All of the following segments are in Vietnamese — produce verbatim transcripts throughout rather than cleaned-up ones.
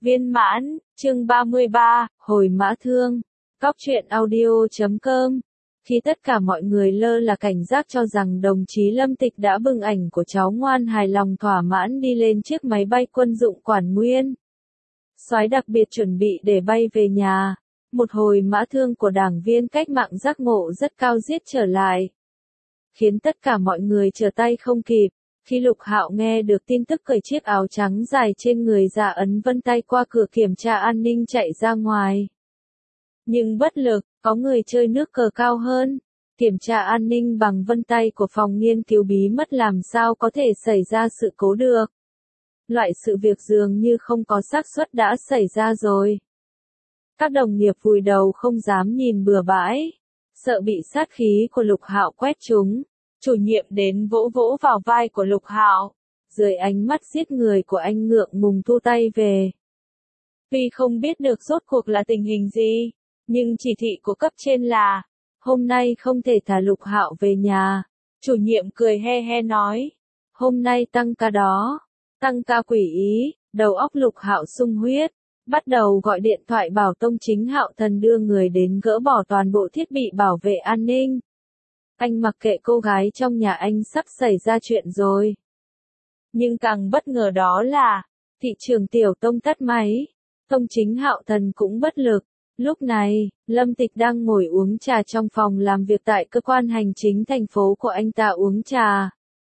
Viên mãn, chương ba mươi ba, hồi mã thương. Góc truyện audio chấm com. Khi tất cả mọi người lơ là cảnh giác cho rằng đồng chí Lâm Tịch đã bưng ảnh của cháu ngoan hài lòng thỏa mãn đi lên chiếc máy bay quân dụng Quản Nguyên. Soái đặc biệt chuẩn bị để bay về nhà. Một hồi mã thương của đảng viên cách mạng giác ngộ rất cao giết trở lại, khiến tất cả mọi người trở tay không kịp. Khi Lục Hạo nghe được tin tức cởi chiếc áo trắng dài trên người ra ấn vân tay qua cửa kiểm tra an ninh chạy ra ngoài. Nhưng bất lực, có người chơi nước cờ cao hơn. Kiểm tra an ninh bằng vân tay của phòng nghiên cứu bí mật làm sao có thể xảy ra sự cố được. Loại sự việc dường như không có xác suất đã xảy ra rồi. Các đồng nghiệp vùi đầu không dám nhìn bừa bãi, sợ bị sát khí của Lục Hạo quét trúng. Chủ nhiệm đến vỗ vỗ vào vai của Lục Hạo, dưới ánh mắt giết người của anh ngượng ngùng thu tay về. Tuy không biết được rốt cuộc là tình hình gì, nhưng chỉ thị của cấp trên là hôm nay không thể thả Lục Hạo về nhà. Chủ nhiệm cười he he nói, hôm nay tăng ca đó, tăng ca quỷ ý. Đầu óc Lục Hạo sung huyết, bắt đầu gọi điện thoại bảo Tông Chính Hạo Thần đưa người đến gỡ bỏ toàn bộ thiết bị bảo vệ an ninh. Anh mặc kệ cô gái trong nhà anh sắp xảy ra chuyện rồi. Nhưng càng bất ngờ đó là, thị trưởng Tiểu Tông tắt máy, Tông Chính Hạo Thần cũng bất lực. Lúc này, Lâm Tịch đang ngồi uống trà trong phòng làm việc tại cơ quan hành chính thành phố của anh ta uống trà.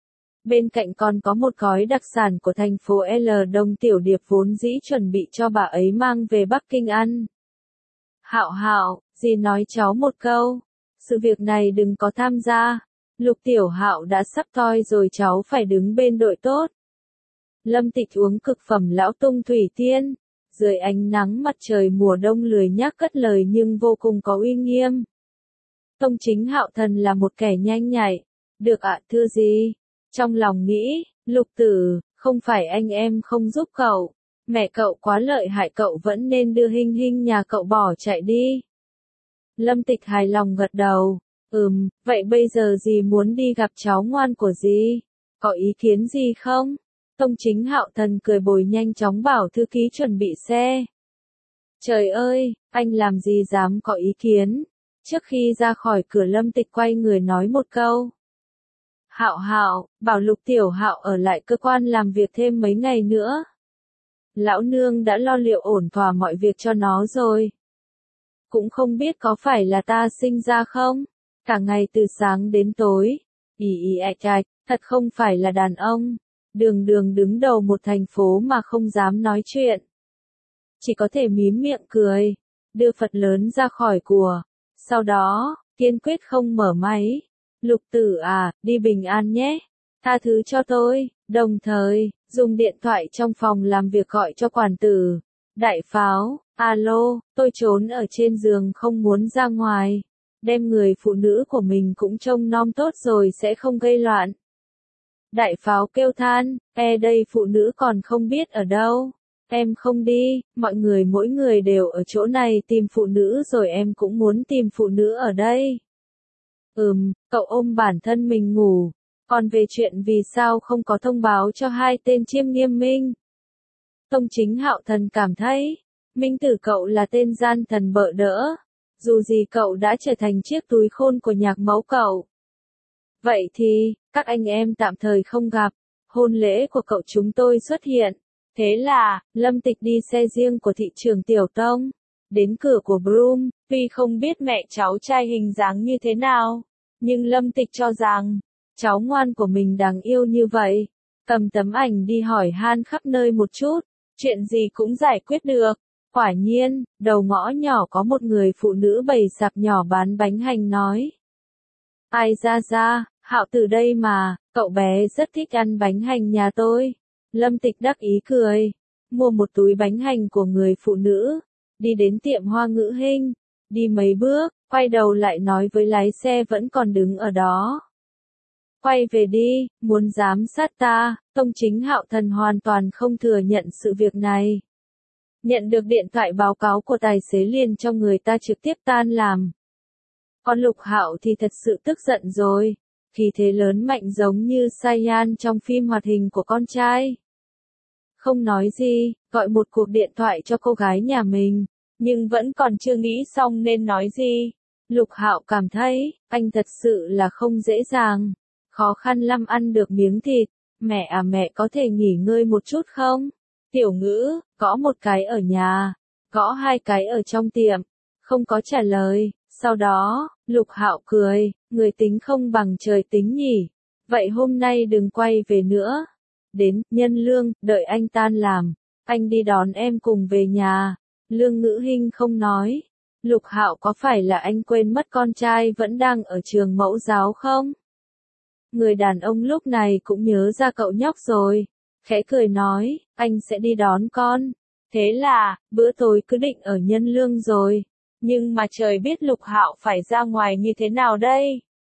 Bên cạnh còn có một gói đặc sản của thành phố L Đông Tiểu Điệp vốn dĩ chuẩn bị cho bà ấy mang về Bắc Kinh ăn. Hạo Hạo, dì nói cháu một câu. Sự việc này đừng có tham gia. Lục Tiểu Hạo đã sắp toi rồi, cháu phải đứng bên đội tốt. Lâm Tịch uống cực phẩm lão tung thủy tiên. Dưới ánh nắng mặt trời mùa đông lười nhác cất lời nhưng vô cùng có uy nghiêm. Tông Chính Hạo Thần là một kẻ nhanh nhạy. Được ạ, thưa gì? Trong lòng nghĩ, Lục Tử, không phải anh em không giúp cậu. Mẹ cậu quá lợi hại, cậu vẫn nên đưa Hinh Hinh nhà cậu bỏ chạy đi. Lâm Tịch hài lòng gật đầu. Ừm, vậy bây giờ dì muốn đi gặp cháu ngoan của dì. Có ý kiến gì không? Tông Chính Hạo Thần cười bồi nhanh chóng bảo thư ký chuẩn bị xe. Trời ơi, anh làm gì dám có ý kiến. Trước khi ra khỏi cửa Lâm Tịch quay người nói một câu. Hạo Hạo, bảo Lục Tiểu Hạo ở lại cơ quan làm việc thêm mấy ngày nữa. Lão nương đã lo liệu ổn thỏa mọi việc cho nó rồi. Cũng không biết có phải là ta sinh ra không? Cả ngày từ sáng đến tối. Ý ý ạch ạch, thật không phải là đàn ông. Đường đường đứng đầu một thành phố mà không dám nói chuyện. Chỉ có thể mím miệng cười. Đưa Phật lớn ra khỏi của. Sau đó, kiên quyết không mở máy. Lục Tử à, đi bình an nhé. Tha thứ cho tôi. Đồng thời, dùng điện thoại trong phòng làm việc gọi cho quản tử. Đại pháo, alo, tôi trốn ở trên giường không muốn ra ngoài. Đem người phụ nữ của mình cũng trông nom tốt rồi sẽ không gây loạn. Đại pháo kêu than, e đây phụ nữ còn không biết ở đâu. Em không đi, mọi người mỗi người đều ở chỗ này tìm phụ nữ rồi, em cũng muốn tìm phụ nữ ở đây. Ừm, cậu ôm bản thân mình ngủ. Còn về chuyện vì sao không có thông báo cho hai tên Chiêm Nghiêm Minh. Tông Chính Hạo Thần cảm thấy, Minh Tử cậu là tên gian thần bợ đỡ. Dù gì cậu đã trở thành chiếc túi khôn của nhạc mẫu cậu. Vậy thì, các anh em tạm thời không gặp. Hôn lễ của cậu chúng tôi xuất hiện. Thế là, Lâm Tịch đi xe riêng của thị trưởng Tiểu Tông. Đến cửa của Broom, tuy không biết mẹ cháu trai hình dáng như thế nào. Nhưng Lâm Tịch cho rằng, cháu ngoan của mình đáng yêu như vậy. Cầm tấm ảnh đi hỏi han khắp nơi một chút. Chuyện gì cũng giải quyết được. Quả nhiên, đầu ngõ nhỏ có một người phụ nữ bày sạp nhỏ bán bánh hành nói. Ai ra ra, Hạo từ đây mà, cậu bé rất thích ăn bánh hành nhà tôi. Lâm Tịch đắc ý cười. Mua một túi bánh hành của người phụ nữ. Đi đến tiệm Hoa Ngữ Hinh. Đi mấy bước, quay đầu lại nói với lái xe vẫn còn đứng ở đó. Quay về đi, muốn giám sát ta. Tông Chính Hạo Thần hoàn toàn không thừa nhận sự việc này. Nhận được điện thoại báo cáo của tài xế liền cho người ta trực tiếp tan làm. Còn Lục Hạo thì thật sự tức giận rồi. Khí thế lớn mạnh giống như Saiyan trong phim hoạt hình của con trai. không nói gì, gọi một cuộc điện thoại cho cô gái nhà mình, nhưng vẫn còn chưa nghĩ xong nên nói gì. Lục Hạo cảm thấy, anh thật sự là không dễ dàng, khó khăn lắm ăn được miếng thịt. Mẹ à mẹ có thể nghỉ ngơi một chút không? Tiểu Ngữ, gõ một cái ở nhà, gõ hai cái ở trong tiệm, không có trả lời. Sau đó, Lục Hạo cười, người tính không bằng trời tính nhỉ. Vậy hôm nay đừng quay về nữa. Đến, Nhân Lương, đợi anh tan làm, anh đi đón em cùng về nhà. Lương Ngữ Hinh không nói. Lục Hạo có phải là anh quên mất con trai vẫn đang ở trường mẫu giáo không? Người đàn ông lúc này cũng nhớ ra cậu nhóc rồi. Khẽ cười nói, anh sẽ đi đón con. Thế là, bữa tối cứ định ở Nhân Lương rồi. Nhưng mà trời biết Lục Hạo phải ra ngoài như thế nào đây?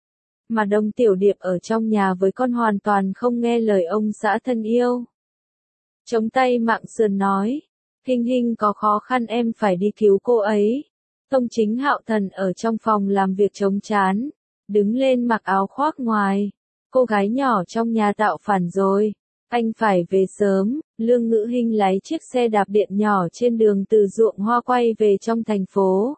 Mà Đông Tiểu Điệp ở trong nhà với con hoàn toàn không nghe lời ông xã thân yêu. Chống tay Mạng Sườn nói, Hinh Hinh có khó khăn em phải đi cứu cô ấy. Tông Chính Hạo Thần ở trong phòng làm việc chống chán, đứng lên mặc áo khoác ngoài. Cô gái nhỏ trong nhà tạo phản rồi, anh phải về sớm. Lương Ngữ Hinh lái chiếc xe đạp điện nhỏ trên đường từ ruộng hoa quay về trong thành phố.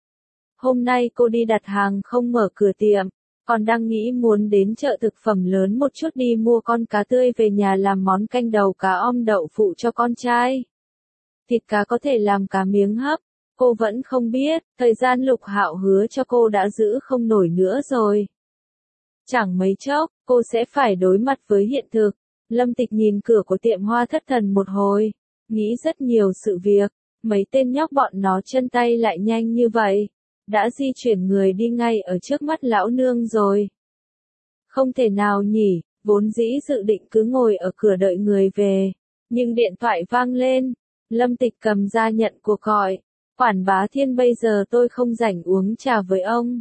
Hôm nay cô đi đặt hàng không mở cửa tiệm, còn đang nghĩ muốn đến chợ thực phẩm lớn một chút đi mua con cá tươi về nhà làm món canh đầu cá om đậu phụ cho con trai. Thịt cá có thể làm cá miếng hấp, cô vẫn không biết, thời gian Lục Hạo hứa cho cô đã giữ không nổi nữa rồi. Chẳng mấy chốc, cô sẽ phải đối mặt với hiện thực. Lâm Tịch nhìn cửa của tiệm hoa thất thần một hồi, nghĩ rất nhiều sự việc, mấy tên nhóc bọn nó chân tay lại nhanh như vậy, đã di chuyển người đi ngay ở trước mắt lão nương rồi. Không thể nào nhỉ, vốn dĩ dự định cứ ngồi ở cửa đợi người về, nhưng điện thoại vang lên, Lâm Tịch cầm ra nhận cuộc gọi. Quản Bá Thiên bây giờ tôi không rảnh uống trà với ông.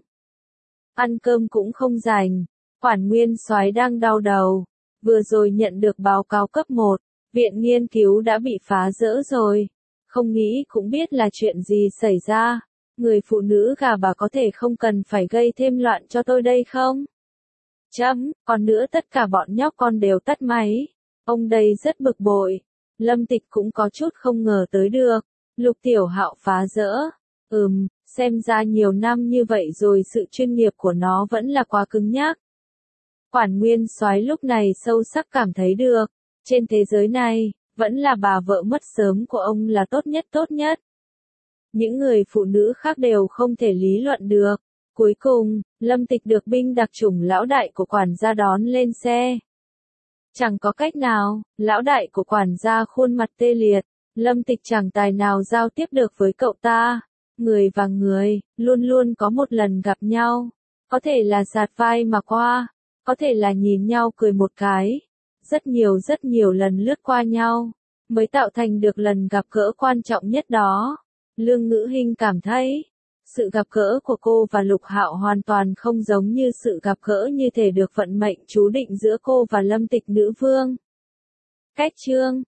Ăn cơm cũng không rảnh. Quản Nguyên Soái đang đau đầu. Vừa rồi nhận được báo cáo cấp một, viện nghiên cứu đã bị phá rỡ rồi. Không nghĩ cũng biết là chuyện gì xảy ra. Người phụ nữ gà bà có thể không cần phải gây thêm loạn cho tôi đây không? Chấm, còn nữa tất cả bọn nhóc con đều tắt máy. Ông đây rất bực bội. Lâm Tịch cũng có chút không ngờ tới được. Lục Tiểu Hạo phá rỡ. Ừm, xem ra nhiều năm như vậy rồi sự chuyên nghiệp của nó vẫn là quá cứng nhắc. Quản Nguyên Soái lúc này sâu sắc cảm thấy được, trên thế giới này, vẫn là bà vợ mất sớm của ông là tốt nhất tốt nhất. Những người phụ nữ khác đều không thể lý luận được. Cuối cùng, Lâm Tịch được binh đặc chủng lão đại của quản gia đón lên xe. Chẳng có cách nào, lão đại của quản gia khuôn mặt tê liệt, Lâm Tịch chẳng tài nào giao tiếp được với cậu ta. Người và người, luôn luôn có một lần gặp nhau, có thể là sạt vai mà qua, có thể là nhìn nhau cười một cái, rất nhiều rất nhiều lần lướt qua nhau, mới tạo thành được lần gặp gỡ quan trọng nhất đó. Lương Ngữ Hinh cảm thấy, sự gặp gỡ của cô và Lục Hạo hoàn toàn không giống như sự gặp gỡ như thể được vận mệnh chú định giữa cô và Lâm Tịch nữ vương. Cách chương